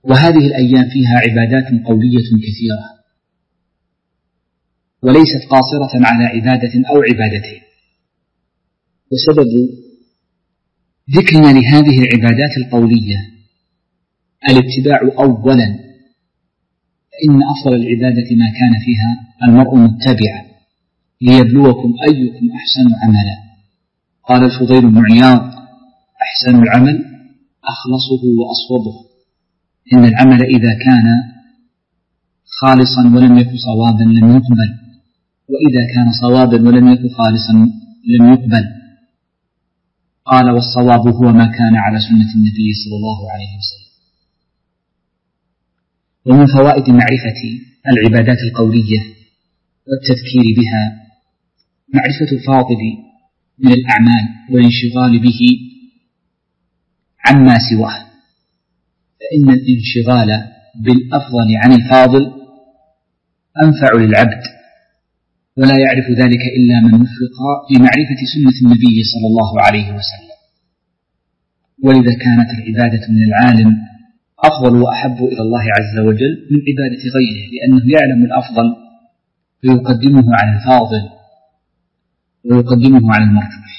وهذه الأيام فيها عبادات قولية كثيرة، وليست قاصرة على عبادة أو عبادتين. وسبب ذكرنا لهذه العبادات القولية الاتباع أولا، فإن أصل العبادة ما كان فيها المرء متبعا ليبلوكم أيكم أحسن عملا. قال الفضيل بن عياض: أحسن العمل أخلصه وأصوبه. إن العمل إذا كان خالصا ولم يكن صوابا لم يقبل، وإذا كان صوابا ولم يكن خالصا لم يقبل. قال: والصواب هو ما كان على سنة النبي صلى الله عليه وسلم. ومن فوائد معرفة العبادات القولية والتذكير بها معرفة الفاضل من الأعمال والانشغال به عما سواه، فإن الانشغال بالأفضل عن الفاضل أنفع للعبد، ولا يعرف ذلك إلا من وفق لمعرفة سنة النبي صلى الله عليه وسلم. ولذا كانت العبادة من العالم أفضل وأحب إلى الله عز وجل من عبادة غيره، لأنه يعلم الأفضل فيقدمه على الفاضل ويقدمه على المرجوح.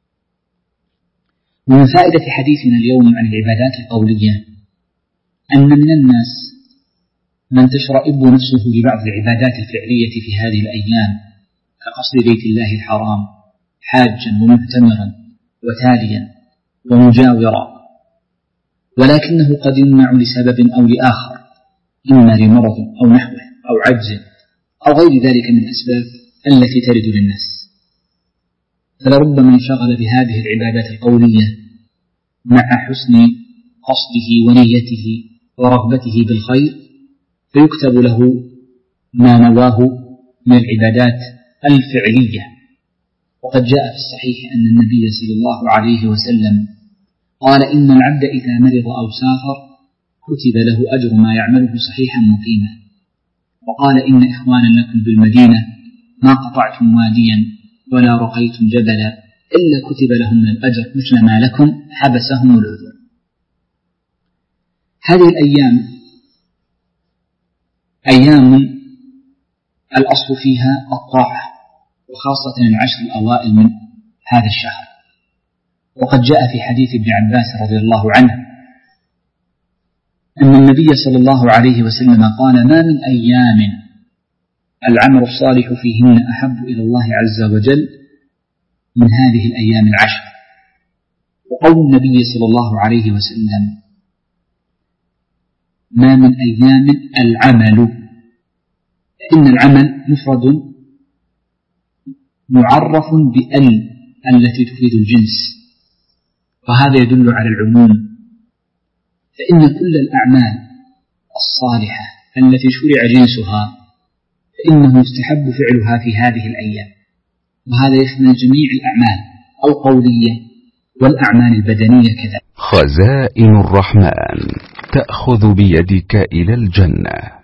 ومن فائدة حديثنا اليوم عن العبادات القولية أن من الناس من تشرئب نفسه لبعض العبادات الفعلية في هذه الأيام، كقصد بيت الله الحرام حاجا ومعتمرا وتاليا ومجاورا، ولكنه قد يمنع لسبب أو لآخر، إما لمرض أو نحوه أو عجز أو غير ذلك من الأسباب التي ترد للناس. فلربما انشغل بهذه العبادات القولية مع حسن قصده ونيته ورغبته بالخير، فيكتب له ما نواه من العبادات الفعلية. وقد جاء في الصحيح أن النبي صلى الله عليه وسلم قال: إن العبد إذا مرض أو سافر كتب له أجر ما يعمله صحيحا مقيما. وقال: إن إخوانا لكم بالمدينة ما قطعتم واديا ولا رقيتم جبلا إلا كتب لهم من الأجر مثل ما لكم حبسهم العذر. هذه الأيام أيام الأصل فيها الطاعة، وخاصة العشر الأوائل من هذا الشهر. وقد جاء في حديث ابن عباس رضي الله عنه أن النبي صلى الله عليه وسلم قال: ما من أيام العمل الصالح فيهن أحب إلى الله عز وجل من هذه الأيام العشر. وقول النبي صلى الله عليه وسلم: ما من أيام العمل، إن العمل مفرد معرف بأل التي تفيد الجنس، وهذا يدل على العموم، فإن كل الأعمال الصالحة التي شرع جنسها فإنه يستحب فعلها في هذه الأيام، وهذا يشمل جميع الأعمال القولية والأعمال البدنية كذلك. خزائن الرحمن تأخذ بيدك إلى الجنة.